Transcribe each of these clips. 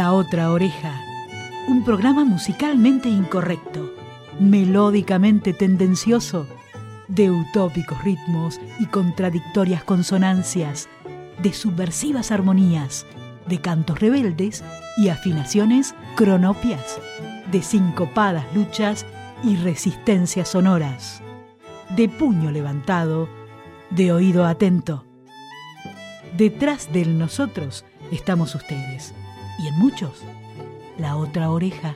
La Otra Oreja, un programa musicalmente incorrecto, melódicamente tendencioso, de utópicos ritmos y contradictorias consonancias, de subversivas armonías, de cantos rebeldes y afinaciones cronopias, de sincopadas luchas y resistencias sonoras, de puño levantado, de oído atento. Detrás del nosotros estamos ustedes, y en muchos, la otra oreja.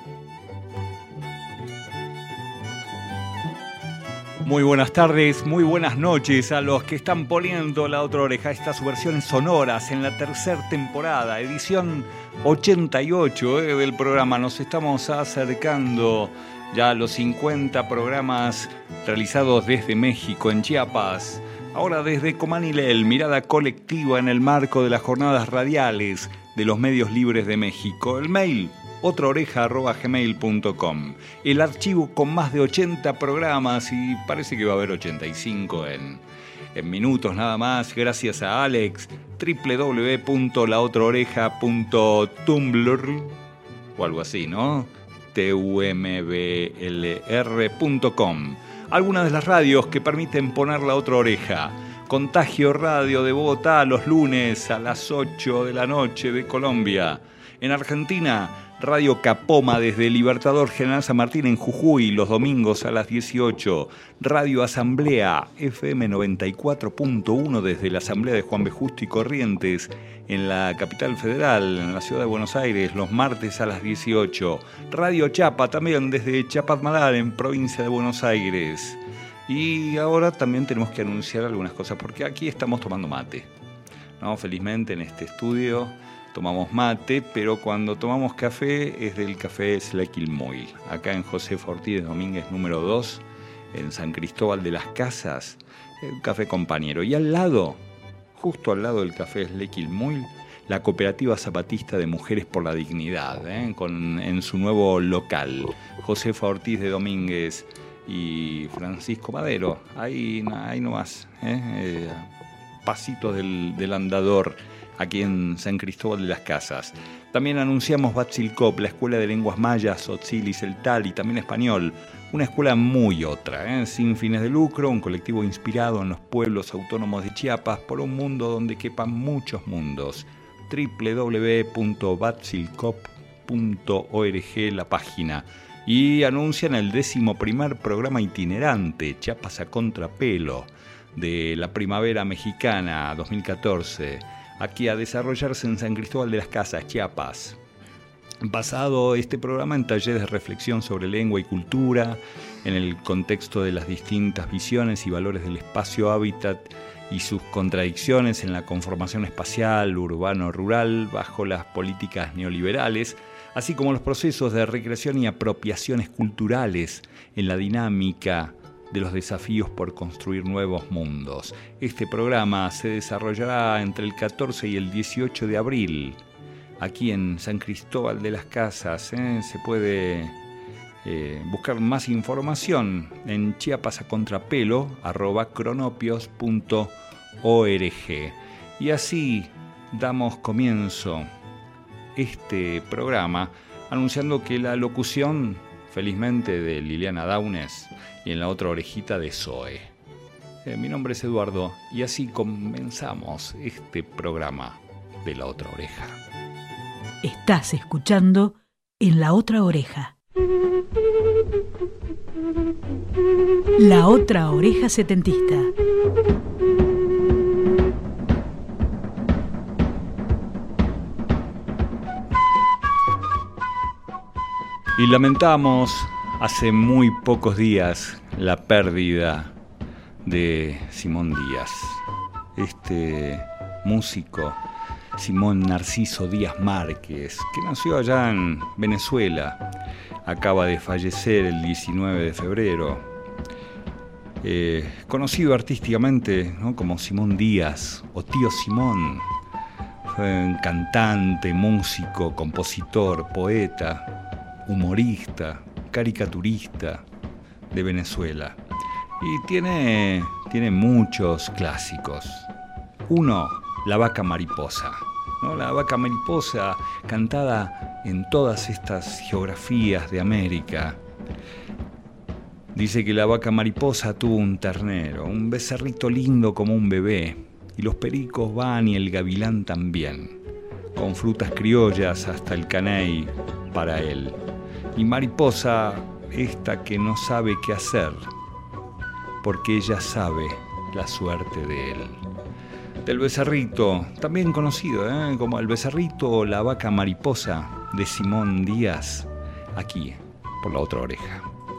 Muy buenas tardes, muy buenas noches a los que están poniendo La Otra Oreja, estas versiones sonoras en la tercera temporada, edición 88 del programa. Nos estamos acercando ya a los 50 programas realizados desde México, en Chiapas. Ahora desde Comanilel, mirada colectiva en el marco de las jornadas radiales de los medios libres de México. El mail, otraoreja@gmail.com. El archivo con más de 80 programas y parece que va a haber 85 en minutos nada más, gracias a Alex, www.laotraoreja.tumblr o algo así, ¿no? tumblr.com. Algunas de las radios que permiten poner La Otra Oreja. Contagio Radio de Bogotá los lunes a las 8 de la noche de Colombia. En Argentina, Radio Capoma desde Libertador General San Martín en Jujuy los domingos a las 18. Radio Asamblea FM 94.1 desde la Asamblea de Juan B. Justo y Corrientes en la capital federal, en la ciudad de Buenos Aires, los martes a las 18. Radio Chapa también desde Chapadmalal en provincia de Buenos Aires. Y ahora también tenemos que anunciar algunas cosas porque aquí estamos tomando mate, ¿no? Felizmente en este estudio tomamos mate, pero cuando tomamos café es del café Slequilmoil, acá en Josefa Ortiz de Domínguez número 2, en San Cristóbal de las Casas, un café compañero. Y al lado, justo al lado del café Slequilmoil, la Cooperativa Zapatista de Mujeres por la Dignidad, en su nuevo local, Josefa Ortiz de Domínguez y Francisco Madero, ahí nomás, pasitos del andador, aquí en San Cristóbal de las Casas. También anunciamos Batzilcop, la Escuela de Lenguas Mayas, Tzotzil y Celtal, y también español. Una escuela muy otra, sin fines de lucro, un colectivo inspirado en los pueblos autónomos de Chiapas por un mundo donde quepan muchos mundos. www.batzilcop.org, la página. Y anuncian el 11º programa itinerante, Chiapas a Contrapelo, de la Primavera Mexicana 2014, aquí a desarrollarse en San Cristóbal de las Casas, Chiapas. Basado este programa en talleres de reflexión sobre lengua y cultura, en el contexto de las distintas visiones y valores del espacio-hábitat y sus contradicciones en la conformación espacial, urbano-rural, bajo las políticas neoliberales, así como los procesos de recreación y apropiaciones culturales en la dinámica de los desafíos por construir nuevos mundos. Este programa se desarrollará entre el 14 y el 18 de abril, aquí en San Cristóbal de las Casas. Se puede buscar más información en chiapasacontrapelo@cronopios.org. Y así damos comienzo este programa anunciando que la locución, felizmente, de Liliana Daunes y en la otra orejita de Zoe. Mi nombre es Eduardo y así comenzamos este programa de La Otra Oreja. Estás escuchando En La Otra Oreja. La Otra Oreja setentista. Y lamentamos hace muy pocos días la pérdida de Simón Díaz. Este músico, Simón Narciso Díaz Márquez, que nació allá en Venezuela, acaba de fallecer el 19 de febrero. Conocido artísticamente, ¿no?, como Simón Díaz o Tío Simón. Fue un cantante, músico, compositor, poeta, humorista, caricaturista de Venezuela. Y tiene muchos clásicos. Uno, La Vaca Mariposa, ¿no? La vaca mariposa, cantada en todas estas geografías de América. Dice que la vaca mariposa tuvo un ternero, un becerrito lindo como un bebé, y los pericos van y el gavilán también, con frutas criollas hasta el caney para él. Y mariposa esta que no sabe qué hacer, porque ella sabe la suerte de él. Del becerrito, también conocido como el becerrito o la vaca mariposa, de Simón Díaz, aquí, por La Otra Oreja.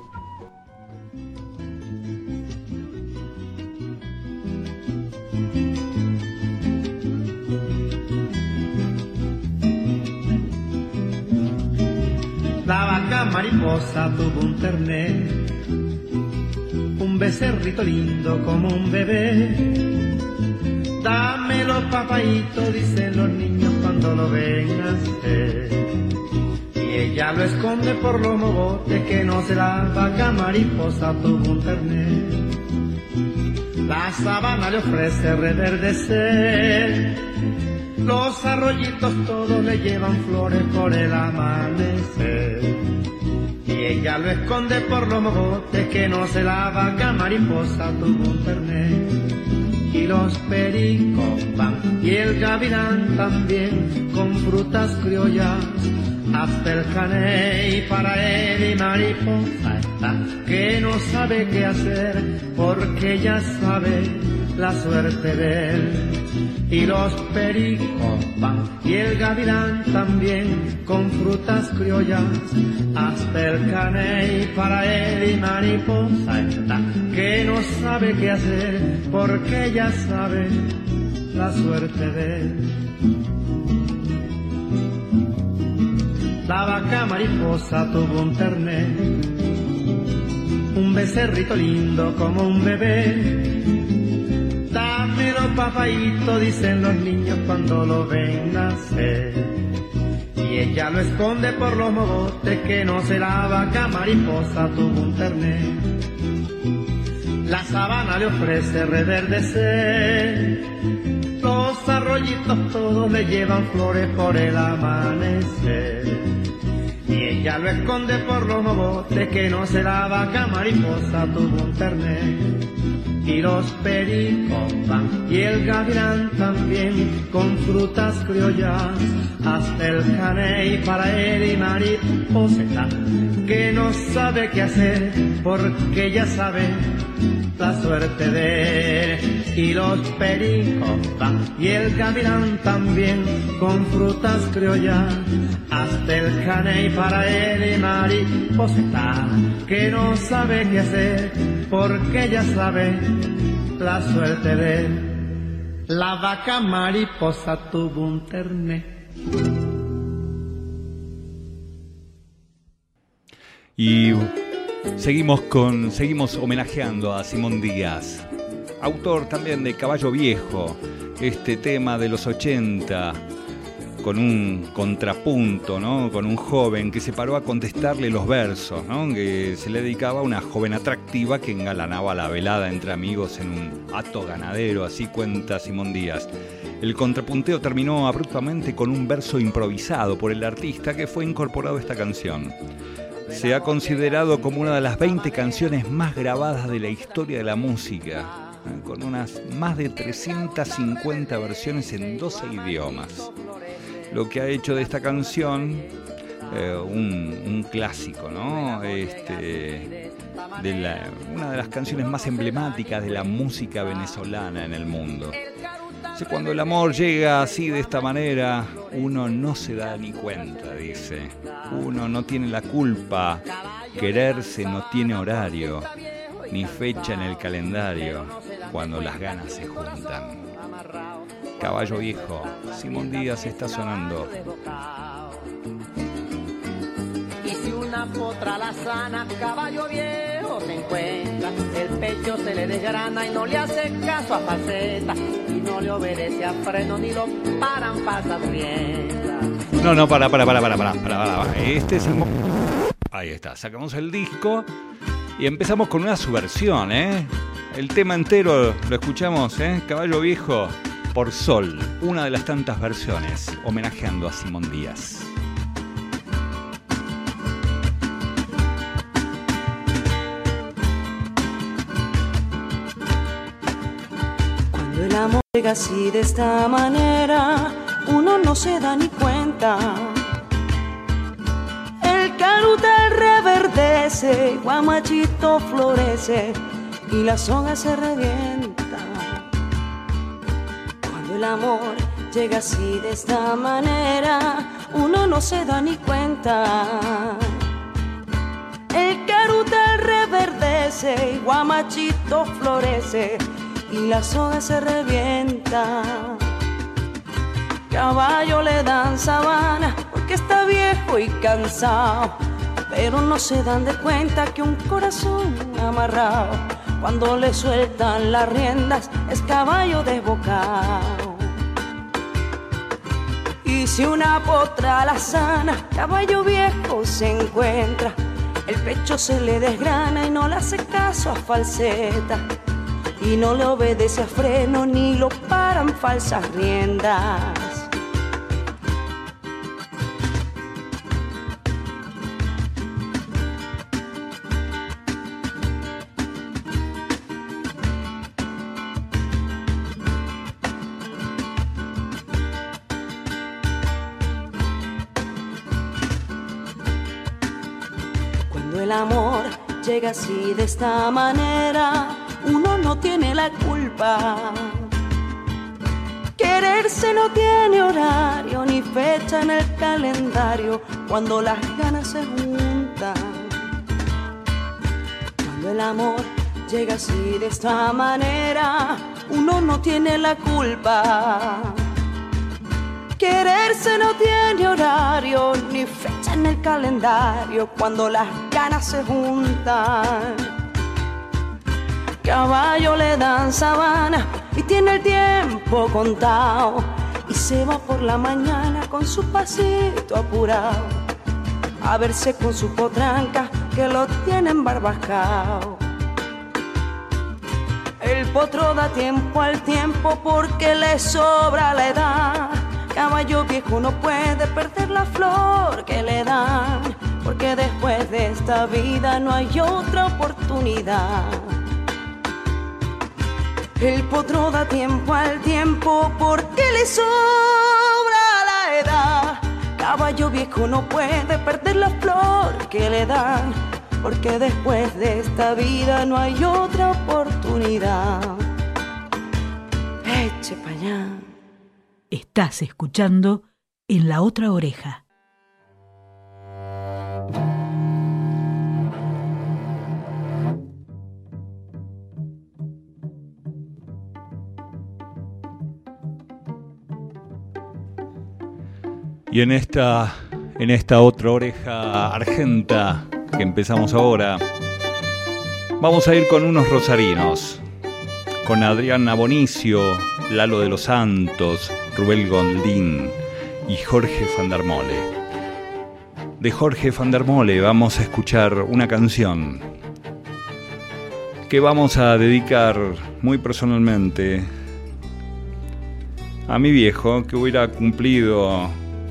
La vaca mariposa tuvo un ternero, un becerrito lindo como un bebé. Dámelo, papaíto, dicen los niños cuando lo ven nacer. Y ella lo esconde por los mogotes, que no se la vaca mariposa tuvo un ternero. La sabana le ofrece reverdecer, los arroyitos todos le llevan flores por el amanecer. Y ella lo esconde por los mogotes, que no se la vaca mariposa tuvo un ternero. Y los pericos van y el gavilán también, con frutas criollas hasta el caney para él. Y mariposa está que no sabe qué hacer, porque ya sabe la suerte de él. Y los pericos van y el gavilán también, con frutas criollas hasta el caney para él. Y mariposa está que no sabe qué hacer, porque ya sabe la suerte de él. La vaca mariposa tuvo un ternero, un becerrito lindo como un bebé. Dámelo, papaíto, dicen los niños cuando lo ven nacer. Y ella lo esconde por los mogotes, que no se la vaca mariposa tuvo un ternero. La sabana le ofrece reverdecer, los arroyitos todos le llevan flores por el amanecer. Y ella lo esconde por los mogotes, que no se la vaca mariposa tuvo un ternero. Y los pericos van y el gavilán también, con frutas criollas hasta el caney para él. Y mariposa que no sabe qué hacer, porque ya sabe la suerte de él. Y los pericos van y el gavilán también, con frutas criollas hasta el caney para él. Y mariposa que no sabe qué hacer, porque ya sabe la suerte de él. La vaca mariposa tuvo un ternero. Y seguimos homenajeando a Simón Díaz, autor también de Caballo Viejo, este tema de los 80, con un contrapunto, ¿no? Con un joven que se paró a contestarle los versos, ¿no? Que se le dedicaba a una joven atractiva que engalanaba la velada entre amigos en un hato ganadero, así cuenta Simón Díaz. El contrapunteo terminó abruptamente con un verso improvisado por el artista que fue incorporado a esta canción. Se ha considerado como una de las 20 canciones más grabadas de la historia de la música, con unas más de 350 versiones en 12 idiomas. Lo que ha hecho de esta canción un clásico, ¿no? Una de las canciones más emblemáticas de la música venezolana en el mundo. Cuando el amor llega así, de esta manera, uno no se da ni cuenta, dice. Uno no tiene la culpa, quererse no tiene horario, ni fecha en el calendario, cuando las ganas se juntan. Caballo Viejo, Simón Díaz está sonando. Y si una potra la sana, caballo viejo se encuentra, el pecho se le desgrana y no le hace caso a faceta, y no le obedece a freno ni lo paran pasas riendas. No, para. Este es el... Ahí está, sacamos el disco y empezamos con una subversión, ¿eh? El tema entero lo escuchamos, ¿eh? Caballo Viejo, por Sol, una de las tantas versiones, homenajeando a Simón Díaz. Cuando el amor llega así de esta manera, uno no se da ni cuenta. El carutal reverdece, guamachito florece y la soga se revienta. Cuando el amor llega así de esta manera, uno no se da ni cuenta. El carutal reverdece, guamachito florece y la soga se revienta. Caballo le dan sabana porque está viejo y cansado, pero no se dan de cuenta que un corazón amarrado, cuando le sueltan las riendas, es caballo desbocado. Y si una potra la sana, caballo viejo se encuentra, el pecho se le desgrana y no le hace caso a falseta, y no le obedece a freno ni lo paran falsas riendas. Cuando el amor llega así de esta manera, uno no tiene la culpa. Quererse no tiene horario ni fecha en el calendario, cuando las ganas se juntan. Cuando el amor llega así de esta manera, uno no tiene la culpa. Quererse no tiene horario ni fecha en el calendario, cuando las ganas se juntan. Caballo le dan sabana y tiene el tiempo contado, y se va por la mañana con su pasito apurado a verse con su potranca que lo tiene embarbajado. El potro da tiempo al tiempo porque le sobra la edad. Caballo viejo no puede perder la flor que le dan, porque después de esta vida no hay otra oportunidad. El potro da tiempo al tiempo porque le sobra la edad. Caballo viejo no puede perder la flor que le dan, porque después de esta vida no hay otra oportunidad. Eche pa' allá. Estás escuchando En la Otra Oreja. Y en esta otra oreja argenta que empezamos ahora, vamos a ir con unos rosarinos, con Adriana Bonicio, Lalo de los Santos, Rubén Goldín y Jorge van der Mole. De Jorge van der Mole vamos a escuchar una canción que vamos a dedicar muy personalmente a mi viejo, que hubiera cumplido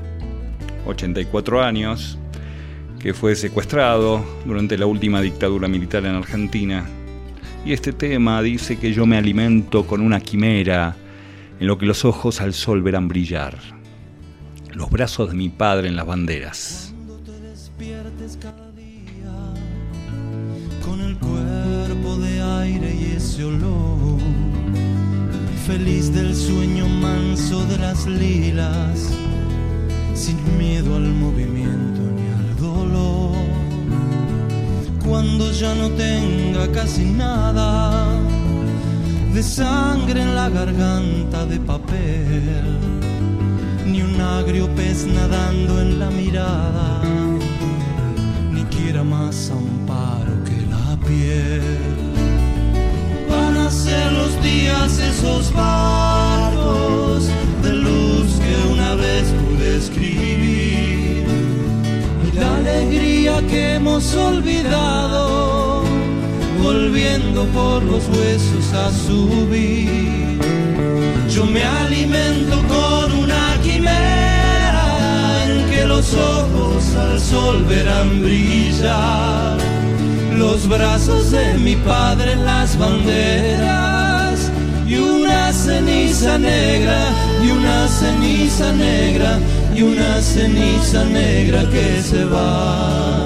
84 años, que fue secuestrado durante la última dictadura militar en Argentina. Y este tema dice que yo me alimento con una quimera, en lo que los ojos al sol verán brillar, los brazos de mi padre en las banderas. Cuando te despiertes cada día, con el cuerpo de aire y ese olor, feliz del sueño manso de las lilas, sin miedo al movimiento ni al dolor. Cuando ya no tenga casi nada de sangre en la garganta de papel, ni un agrio pez nadando en la mirada, ni quiera más amparo que la piel. Van a ser los días esos barcos de luz que una vez pude escribir, y la alegría que hemos olvidado, volviendo por los huesos a subir. Yo me alimento sol verán brillar los brazos de mi padre en las banderas, y una ceniza negra, y una ceniza negra, y una ceniza negra que se va.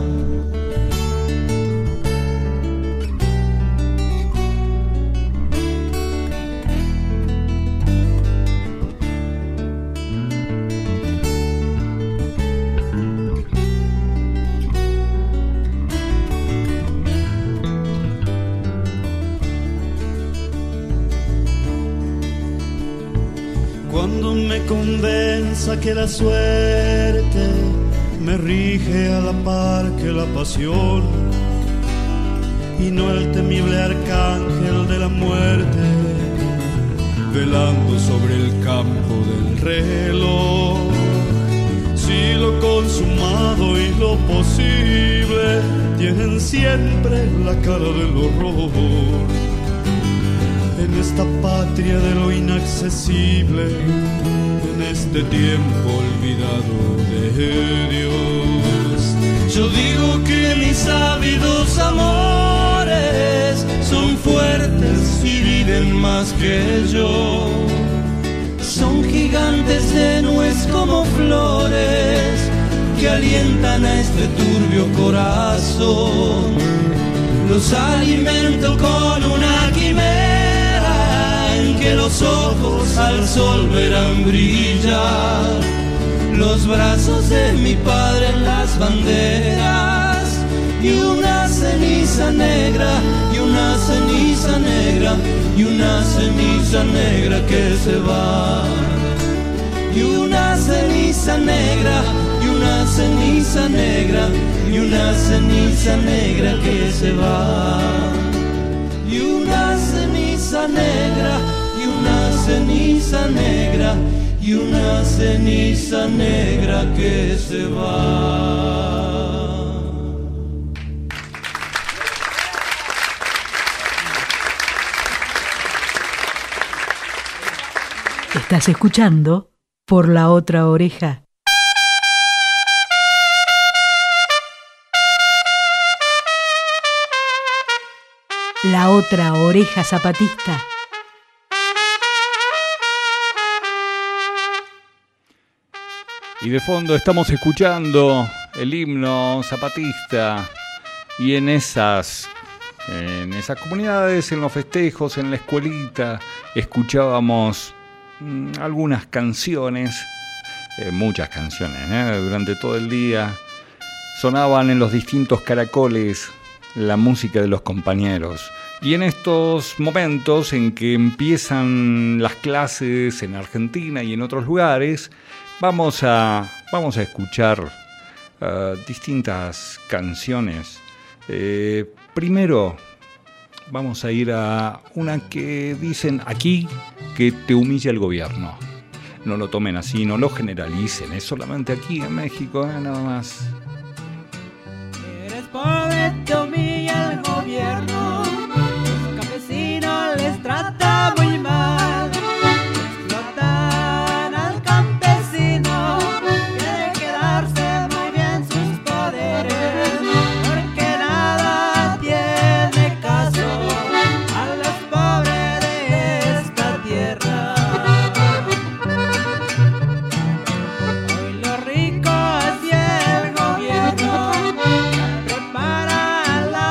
Cuando me convenza que la suerte me rige a la par que la pasión, y no el temible arcángel de la muerte velando sobre el campo del reloj. Si lo consumado y lo posible tienen siempre la cara del horror, en esta patria de lo inaccesible, en este tiempo olvidado de Dios, yo digo que mis ávidos amores son fuertes y viven más que yo. Son gigantes de nuez como flores que alientan a este turbio corazón. Los alimento con una quimera en que los ojos al sol verán brillar los brazos de mi padre en las banderas, y una ceniza negra, y una ceniza negra, y una ceniza negra que se va, y una ceniza negra, y una ceniza negra, y una ceniza negra que se va, y una ceniza negra, y una ceniza negra, y una ceniza negra que se va. Estás escuchando Por la Otra Oreja. La Otra Oreja Zapatista. Y de fondo estamos escuchando el himno zapatista, y en esas comunidades, en los festejos, en la escuelita, escuchábamos algunas canciones, muchas canciones, durante todo el día. Sonaban en los distintos caracoles la música de los compañeros. Y en estos momentos en que empiezan las clases en Argentina y en otros lugares, vamos a escuchar distintas canciones. Primero vamos a ir a una que dicen aquí que te humilla el gobierno. No lo tomen así, no lo generalicen, es solamente aquí en México, nada más. Eres pobre, te humilla el gobierno, los campesinos les trata muy mal, explotan al campesino, quiere quedarse muy bien sus poderes, porque nada tiene caso a los pobres de esta tierra. Hoy los ricos y el gobierno preparan la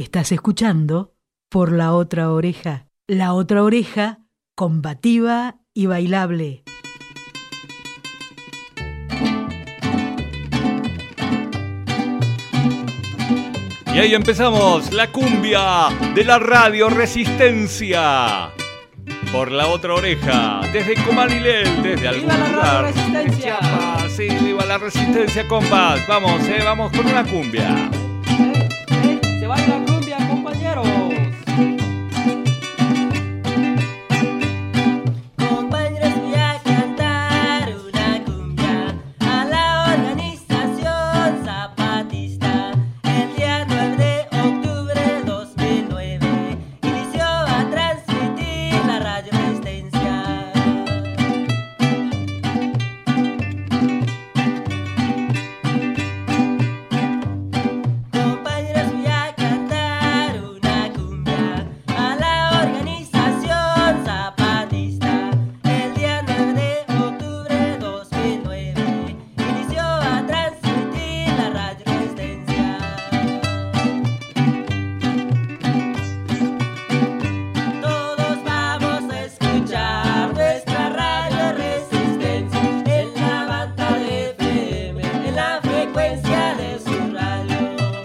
Estás escuchando Por la Otra Oreja. La Otra Oreja, combativa y bailable. Y ahí empezamos la cumbia de la Radio Resistencia. Por la Otra Oreja, desde Comalilel, desde algún ¡Viva la lugar. Radio Resistencia! Sí, viva la Resistencia, compas. Vamos, vamos con una cumbia. Se baila cumbia, compañeros. Compañeros, voy a cantar una cumbia a la organización zapatista. El día 9 de octubre del 2009 inició a transmitir la Radio Resistencia. Compañeros, voy a cantar una cumbia a la organización zapatista. El día 9 de octubre de 2009 inició a transmitir la Radio Resistencia. Todos vamos a escuchar nuestra Radio Resistencia en la banda de FM, en la frecuencia de su radio.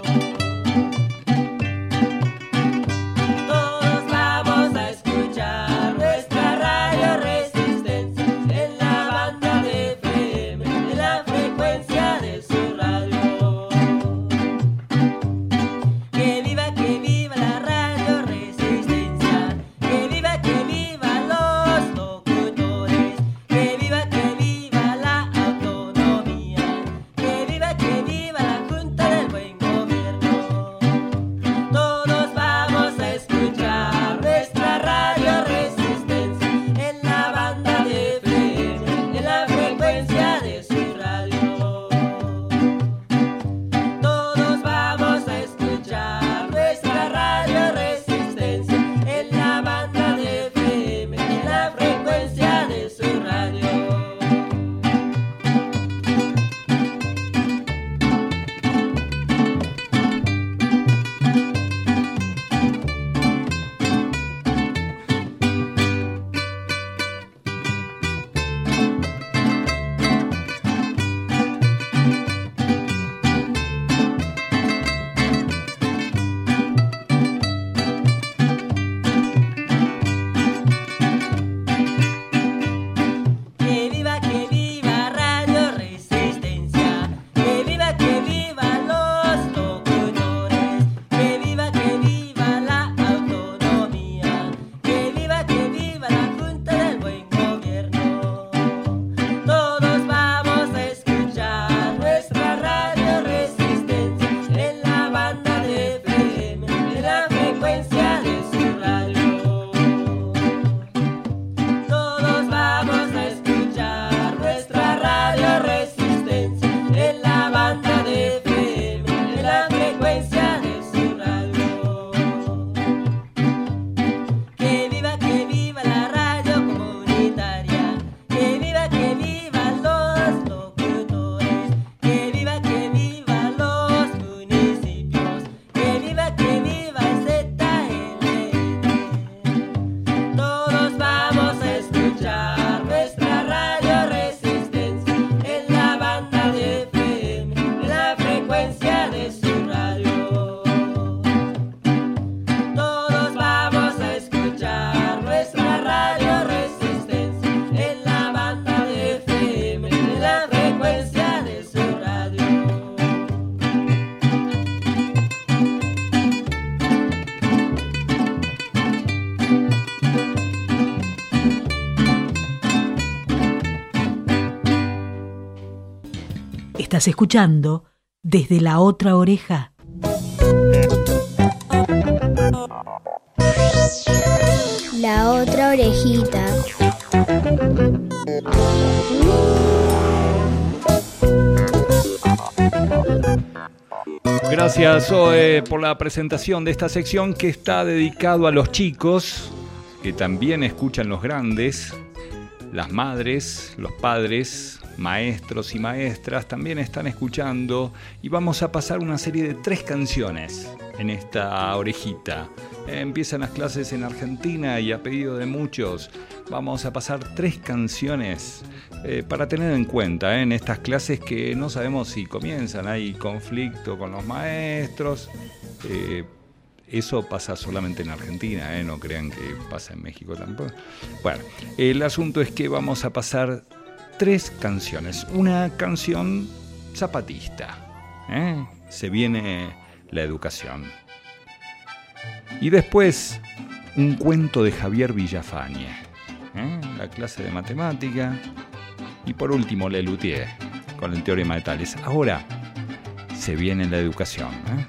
Todos vamos a escuchar nuestra Radio Resistencia en la banda de FM, en la frecuencia de su radio. Que viva la Radio Resistencia, que viva los locutores, que viva la autonomía, que viva la Junta del Buen Gobierno. Todos vamos a escuchar nuestra Radio Resistencia en la banda de FM, en la frecuencia de su radio. Todos vamos a escuchar nuestra Radio Resistencia en la banda de FM, en la frecuencia de su radio. Que viva Radio Resistencia, que viva los locutores, que viva la autonomía, que viva la Junta del Buen Gobierno. Todos vamos a escuchar nuestra Radio Resistencia en la banda de FM, en la frecuencia de su radio. Todos vamos a escuchar nuestra Radio Resistencia en la banda de FM, en la frecuencia de su radio. Que viva la radio comunitaria, que viva los locutores, que viva los municipios, que viva ZLN. Todos vamos a escuchar nuestra Radio Resistencia en la banda de FM, en la frecuencia de su radio. Todos vamos a escuchar nuestra Radio Resistencia en la banda de FM, en la frecuencia de su radio. Estás escuchando Desde la Otra Oreja. La otra orejita. Gracias, Zoe, por la presentación de esta sección que está dedicado a los chicos, que también escuchan los grandes, las madres, los padres, maestros y maestras también están escuchando, y vamos a pasar una serie de 3 canciones. en esta orejita. Empiezan las clases en Argentina y a pedido de muchos vamos a pasar 3 canciones para tener en cuenta en estas clases que no sabemos si comienzan. Hay conflicto con los maestros. Eso pasa solamente en Argentina, no crean que pasa en México tampoco. Bueno, el asunto es que vamos a pasar 3 canciones. Una canción zapatista. Se viene la educación. Y después, un cuento de Javier Villafañe. La clase de matemática. Y por último, Lelutier, con el teorema de Tales. Ahora, se viene la educación.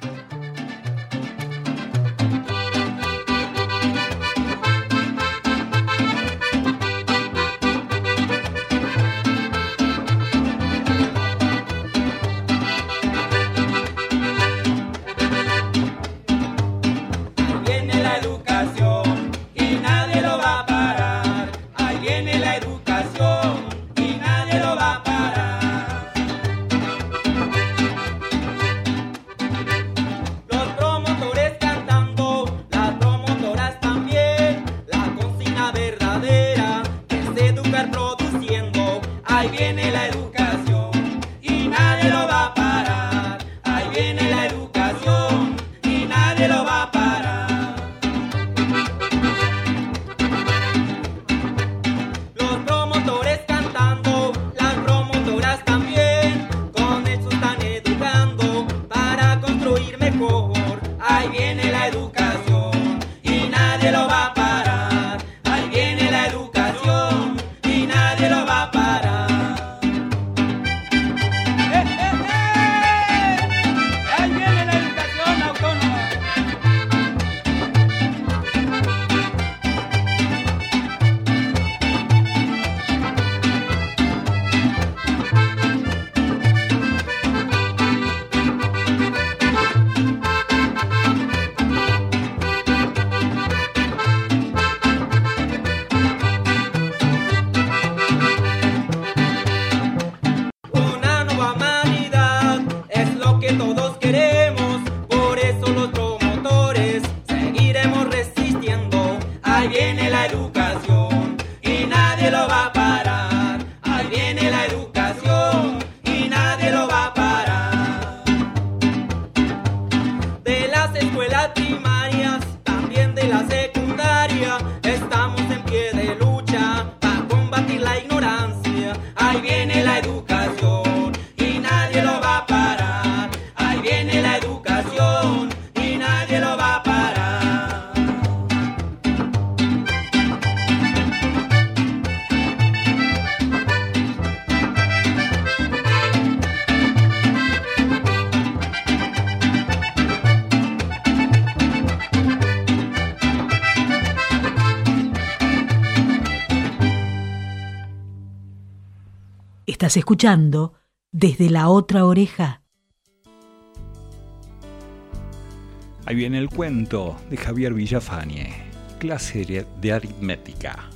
Estás escuchando Desde la Otra Oreja. Ahí viene el cuento de Javier Villafañe, clase de aritmética.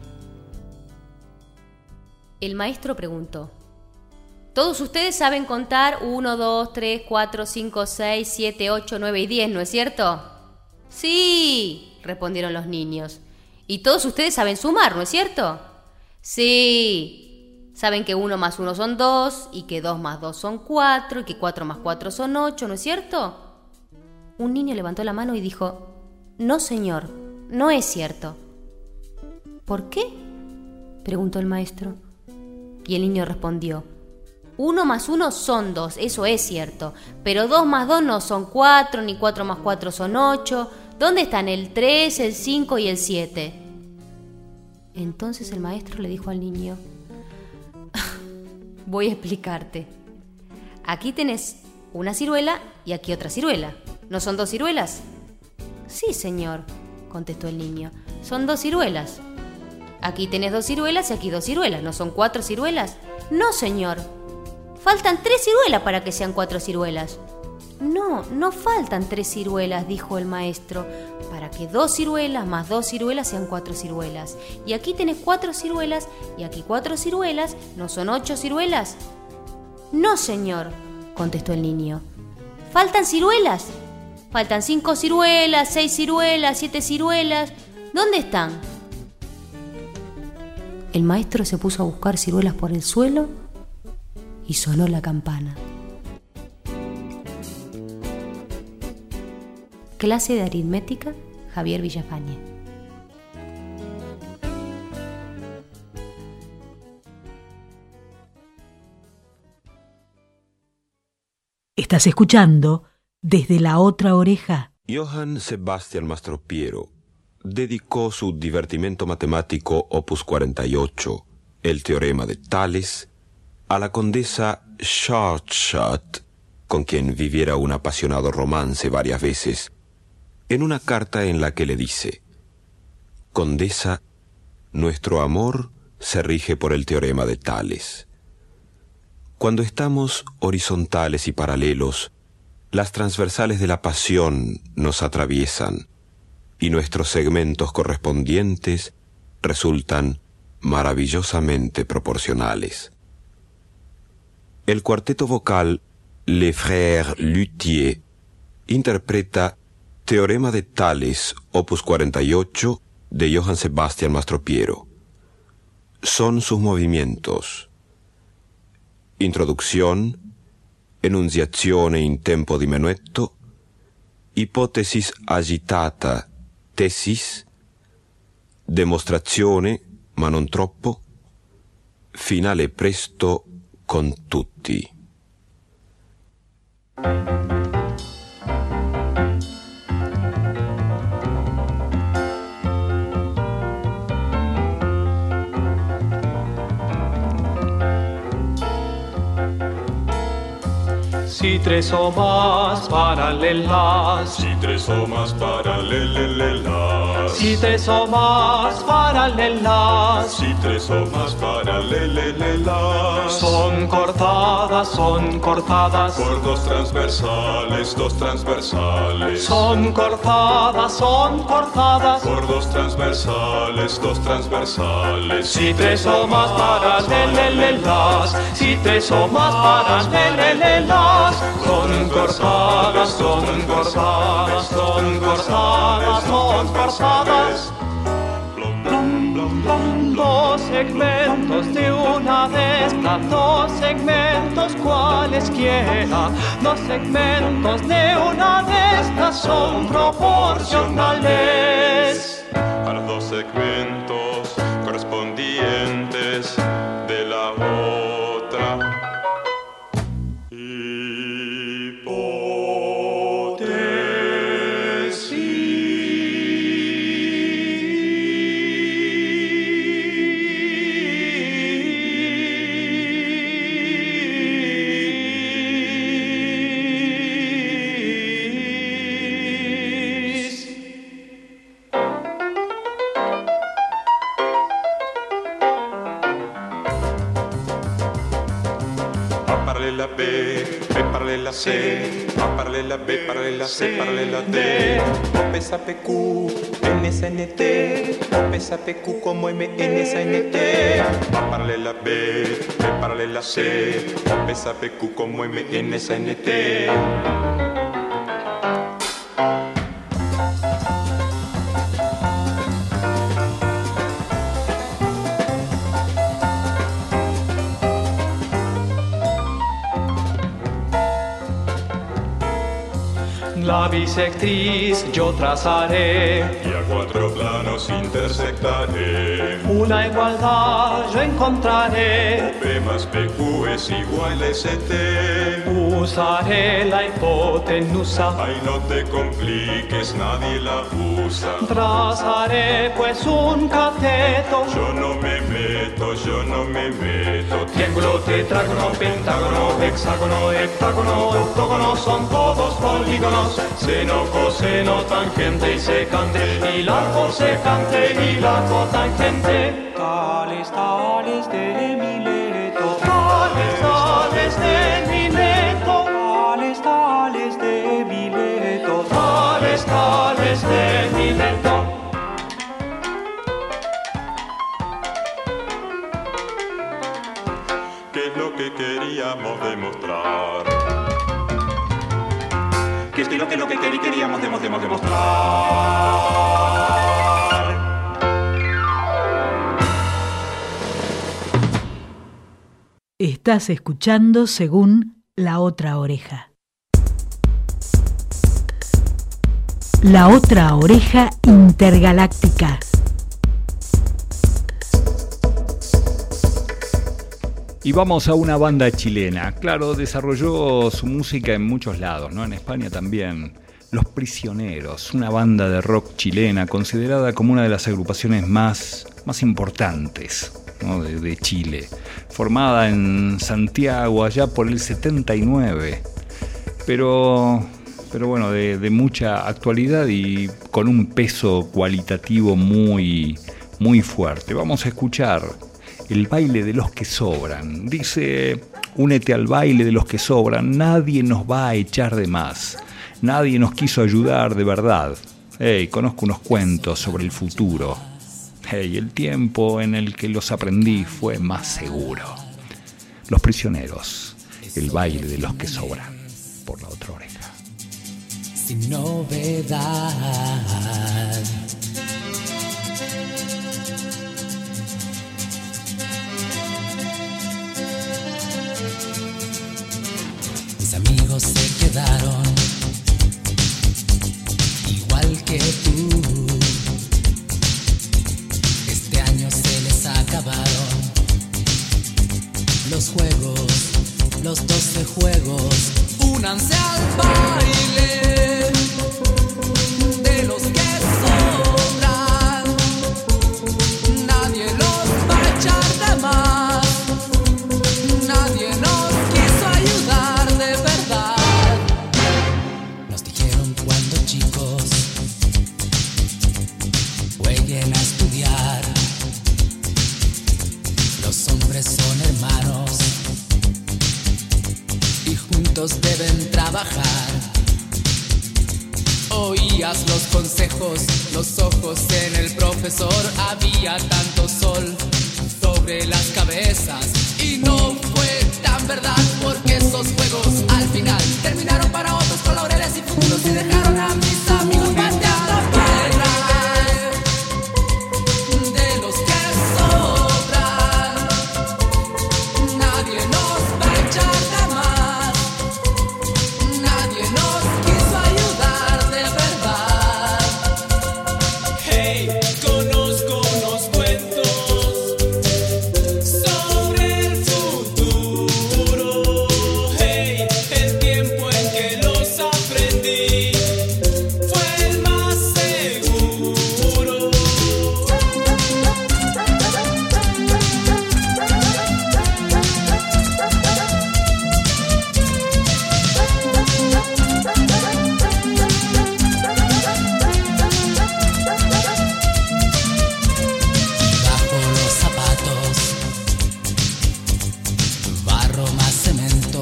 El maestro preguntó: todos ustedes saben contar 1, 2, 3, 4, 5, 6, 7, 8, 9 y 10, ¿no es cierto? Sí, respondieron los niños. Y todos ustedes saben sumar, ¿no es cierto? Sí. Saben que 1 más 1 son 2, y que 2 más 2 son 4, y que 4 más 4 son 8, ¿no es cierto? Un niño levantó la mano y dijo: no, señor, no es cierto. ¿Por qué?, preguntó el maestro. Y el niño respondió: 1 más 1 son 2, eso es cierto, pero 2 más 2 no son 4, ni 4 más 4 son 8. ¿Dónde están el 3, el 5 y el 7? Entonces el maestro le dijo al niño: voy a explicarte. Aquí tenés una ciruela y aquí otra ciruela. ¿No son 2 ciruelas? Sí, señor, contestó el niño. Son 2 ciruelas. Aquí tenés 2 ciruelas y aquí 2 ciruelas. ¿No son 4 ciruelas? No, señor. Faltan 3 ciruelas para que sean 4 ciruelas. No, no faltan 3 ciruelas, dijo el maestro. Para que 2 ciruelas más 2 ciruelas sean 4 ciruelas. Y aquí tenés 4 ciruelas y aquí 4 ciruelas. ¿No son 8 ciruelas? No, señor, contestó el niño. ¿Faltan ciruelas? Faltan 5 ciruelas, 6 ciruelas, 7 ciruelas. ¿Dónde están? El maestro se puso a buscar ciruelas por el suelo y sonó la campana. Clase de aritmética, Javier Villafañe. Estás escuchando Desde la Otra Oreja. Johann Sebastian Mastropiero dedicó su divertimento matemático opus 48, el teorema de Tales, a la condesa Schartschat, con quien viviera un apasionado romance varias veces, en una carta en la que le dice: Condesa, nuestro amor se rige por el teorema de Tales. Cuando estamos horizontales y paralelos, las transversales de la pasión nos atraviesan y nuestros segmentos correspondientes resultan maravillosamente proporcionales. El cuarteto vocal Les Frères Luthier interpreta Teorema de Tales, opus 48, de Johann Sebastian Mastropiero. Son sus movimientos: introducción, enunciazione in tempo di menuetto, ipotesis agitata, tesis, dimostrazione, ma non troppo, finale presto con tutti. Si tres o más paralelas, si tres o más paralelas, si tres o más paralelas, si tres o más paralelas, son cortadas por dos transversales, son cortadas por dos transversales, si tres o más paralelas, si tres o más paralelas, son cortadas. Dos segmentos de una de estas, dos segmentos cualesquiera, dos segmentos de una de estas son proporcionales a los dos segmentos correspondientes de la otra. C, A paralela B, paralela C, paralela D. O pesa PQ, NSNT. O pesa PQ como MNSNT. A paralela B, B paralela C. O pesa PQ como MNSNT. La bisectriz yo trazaré y a cuatro planos intersectaré. Una igualdad yo encontraré. P más PQ es igual a ST. Usaré la hipotenusa. Ay, no te compliques, nadie la usa. Trazaré pues un cateto. Yo no me meto, yo no me meto. Triángulo, tetrágono, pentágono, hexágono, heptágono, octógono, son todos polígonos. Seno, coseno, tangente y secante, y la cosecante y la cotangente. Tales, tales de Mileto, tales, tales de Mileto, tales, tales de Mileto, tales, tales de Mileto. ¿Qué es lo que queríamos demostrar? que es lo que queríamos demostrar. Estás escuchando según La Otra Oreja. La Otra Oreja Intergaláctica. Y vamos a una banda chilena. Claro, desarrolló su música en muchos lados, ¿no? En España también. Los Prisioneros, una banda de rock chilena considerada como una de las agrupaciones más importantes, ¿no? de Chile. Formada en Santiago allá por el 79. Pero bueno, de mucha actualidad y con un peso cualitativo muy fuerte. Vamos a escuchar El baile de los que sobran. Dice: únete al baile de los que sobran, nadie nos va a echar de más, nadie nos quiso ayudar de verdad. Conozco unos cuentos sobre el futuro. El tiempo en el que los aprendí fue más seguro. Los Prisioneros, el baile de los que sobran, por La Otra Oreja. Sin novedad. Mis amigos se quedaron igual que tú. Este año se les acabaron los juegos, los 12 juegos. Únanse al baile de los que sobran. Nadie los va a echar de más. Nadie nos quiso ayudar de verdad. Nos dijeron cuando chicos jueguen a estudiar. Los hombres son hermanos y juntos deben trabajar. Oías los consejos, los ojos en el profesor. Había tanto sol sobre las cabezas y no fue tan verdad, porque esos juegos al final terminaron para otros con laureles y futuros y dejaron a mis amigos pateando tierra. De los que sobran, nadie nos va a echar de más. Nadie nos quiso ayudar de verdad. Hey, conozco unos cuentos sobre el futuro. Hey, el tiempo en que los aprendí fue el más seguro. Bajo los zapatos, barro más cemento.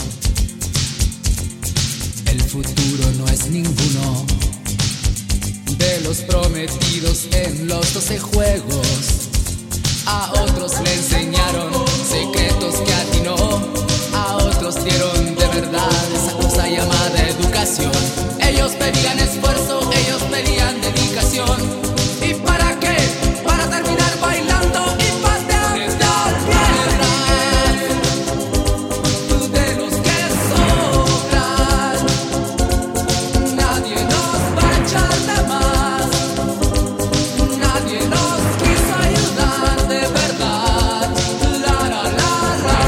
El futuro no es ninguno de los prometidos en los 12 juegos. A otros le enseñaron secretos que atinó. A otros dieron de verdad esa cosa llamada educación. Ellos pedían esfuerzo, ellos pedían dedicación. ¿Y para qué? Para terminar bailando y pateando tierra. De los que sobran, nadie nos va a echar de más. Nadie nos quiso ayudar de verdad. La la la la.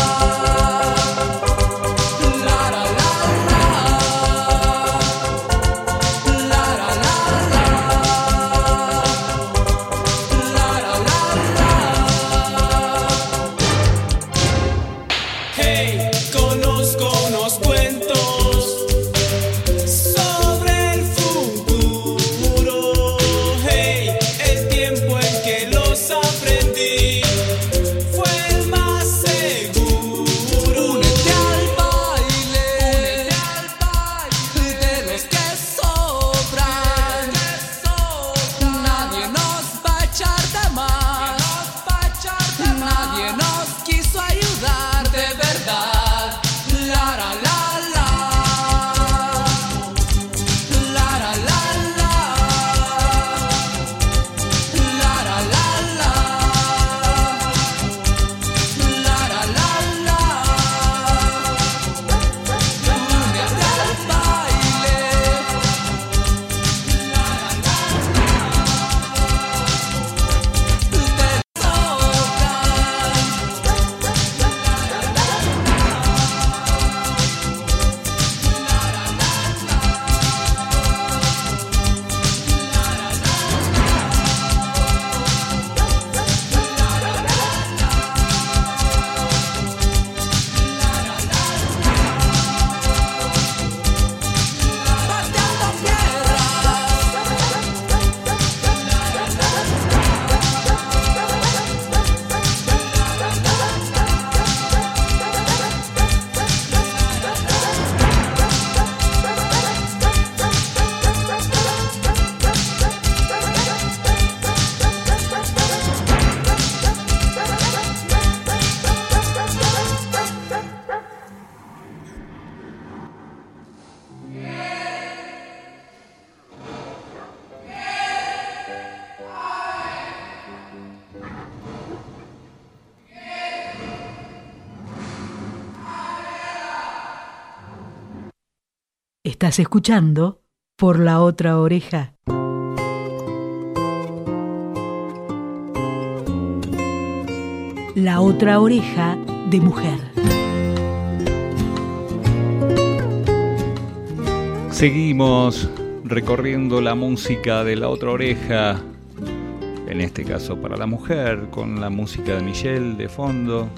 La la la la. La la la la. La la la la. Hey, conozco unos cuentos sobre el futuro. Hey, el tiempo en que los aprendí fue el más seguro. Únete al baile de los que sobran. Nadie nos va a echar de más. Nadie nos quiso ayudar de verdad. La la la Estás escuchando Por la Otra Oreja. La Otra Oreja de Mujer. Seguimos recorriendo la música de La Otra Oreja, en este caso para la mujer, con la música de Michelle de fondo.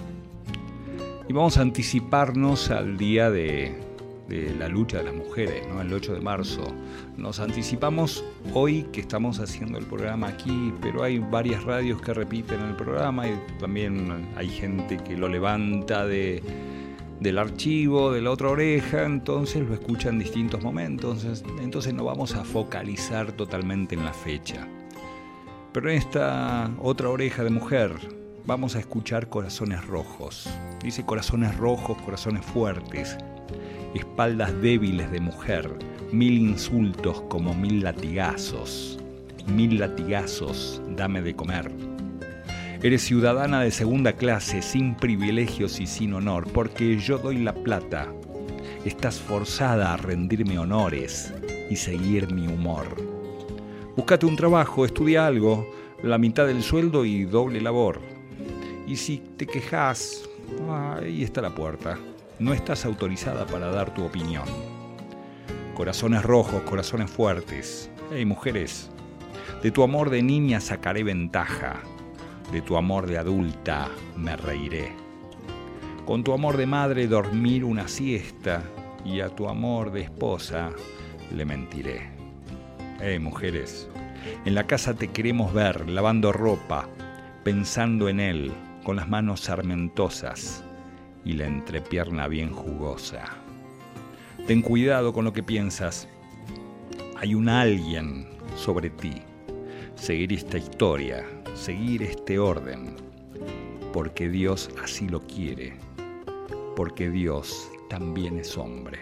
Y vamos a anticiparnos al día de la lucha de las mujeres, ¿no? El 8 de marzo. Nos anticipamos hoy que estamos haciendo el programa aquí, pero hay varias radios que repiten el programa y también hay gente que lo levanta del archivo de La Otra Oreja, entonces lo escucha en distintos momentos, entonces no vamos a focalizar totalmente en la fecha. Pero en esta Otra Oreja de Mujer vamos a escuchar Corazones Rojos. Dice corazones rojos, corazones fuertes, espaldas débiles de mujer, 1000 insultos como 1000 latigazos. 1000 latigazos, dame de comer. Eres ciudadana de segunda clase, sin privilegios y sin honor, porque yo doy la plata. Estás forzada a rendirme honores y seguir mi humor. Búscate un trabajo, estudia algo, la mitad del sueldo y doble labor. Y si te quejas, ahí está la puerta. No estás autorizada para dar tu opinión. Corazones rojos, corazones fuertes. Hey, mujeres, de tu amor de niña sacaré ventaja. De tu amor de adulta me reiré. Con tu amor de madre dormir una siesta y a tu amor de esposa le mentiré. Hey, mujeres, en la casa te queremos ver lavando ropa, pensando en él con las manos sarmentosas y la entrepierna bien jugosa. Ten cuidado con lo que piensas. Hay un alguien sobre ti. Seguir esta historia, seguir este orden, porque Dios así lo quiere, porque Dios también es hombre.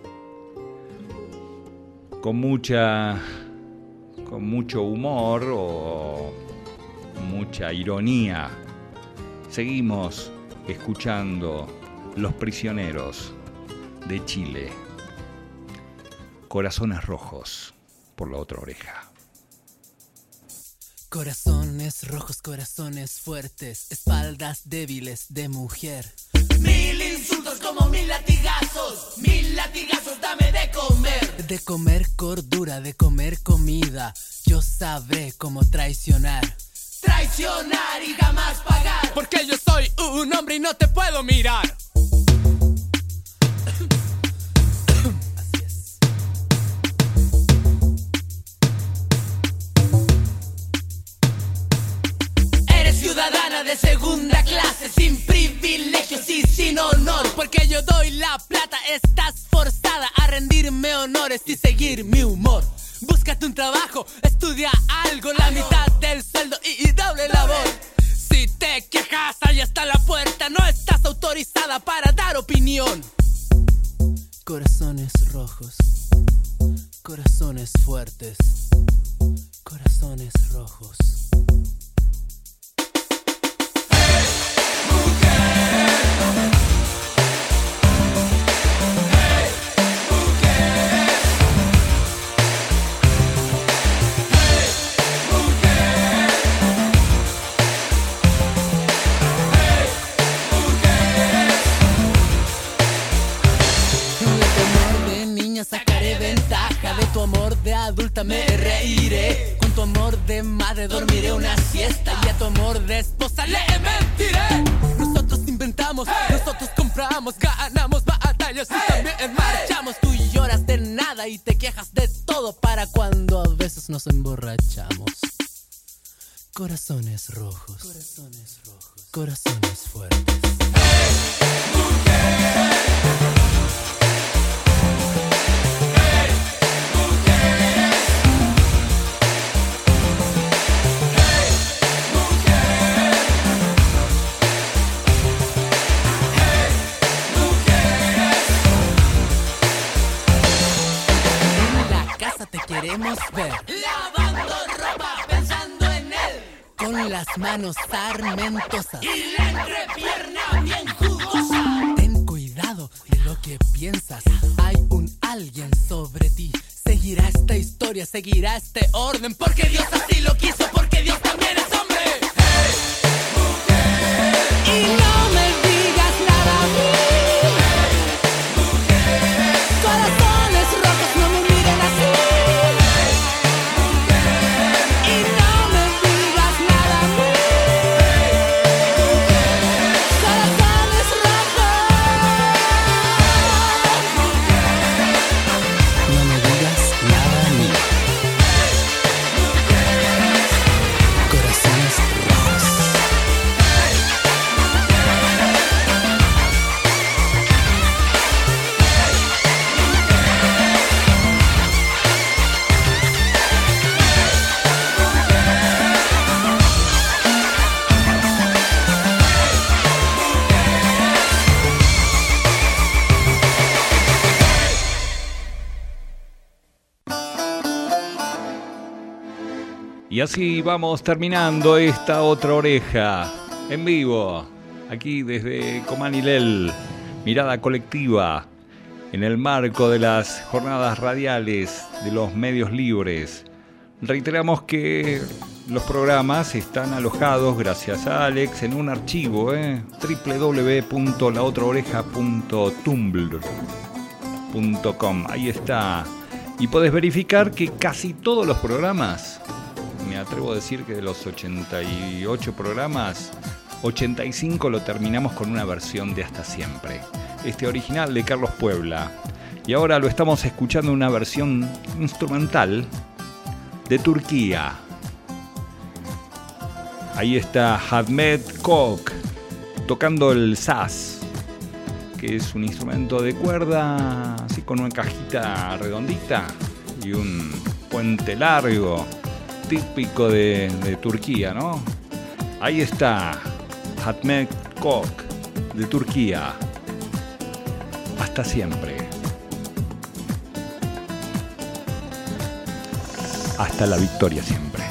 Con mucho humor o mucha ironía, seguimos escuchando Los Prisioneros de Chile. Corazones Rojos, por La Otra Oreja. Corazones rojos, corazones fuertes, espaldas débiles de mujer. 1000 insultos como 1000 latigazos, 1000 latigazos dame de comer. De comer cordura, de comer comida, yo sabré cómo traicionar. Traicionar y jamás pagar, porque yo soy un hombre y no te puedo mirar. Así es. Eres ciudadana de segunda clase, sin privilegios y sin honor, porque yo doy la plata, estás forzada a rendirme honores y seguir mi humor. Búscate un trabajo, estudia algo, la mitad del sueldo y doble labor. Si te quejas, ahí está la puerta, no estás autorizada para dar opinión. Corazones rojos, corazones fuertes, corazones rojos. Sacaré ventaja, de tu amor de adulta me reiré. Con tu amor de madre dormiré una siesta y a tu amor de esposa le mentiré. Nosotros inventamos, nosotros compramos, ganamos batallas y también marchamos. Tú lloras de nada y te quejas de todo para cuando a veces nos emborrachamos. Corazones rojos, corazones rojos, corazones fuertes. ¡Hey, mujer! Queremos ver lavando ropa pensando en él, con las manos sarmentosas y la entrepierna bien jugosa. Ten cuidado de lo que piensas, hay un alguien sobre historia seguirá este orden, porque Dios así lo quiso, porque Dios también es hombre. Hey, mujer. Y no me digas nada a mí. Hey, mujer. Corazones rotos, no me miren así. Hey, mujer. Y no me digas nada a mí. Hey, mujer. Corazones rotos. No me digas nada a mí. Corazones rojos. Y así vamos terminando esta otra oreja en vivo, aquí desde Comanilel, mirada colectiva, en el marco de las jornadas radiales de los medios libres. Reiteramos que los programas están alojados, gracias a Alex, en un archivo, www.laotraoreja.tumblr.com. Ahí está. Y podés verificar que casi todos los programas, me atrevo a decir que de los 88 programas, 85 lo terminamos con una versión de Hasta Siempre. Este original de Carlos Puebla. Y ahora lo estamos escuchando en una versión instrumental de Turquía. Ahí está Ahmet Kok tocando el saz, que es un instrumento de cuerda, así con una cajita redondita y un puente largo, típico de Turquía, ¿no? Ahí está Ahmet Kok de Turquía. Hasta siempre. Hasta la victoria siempre.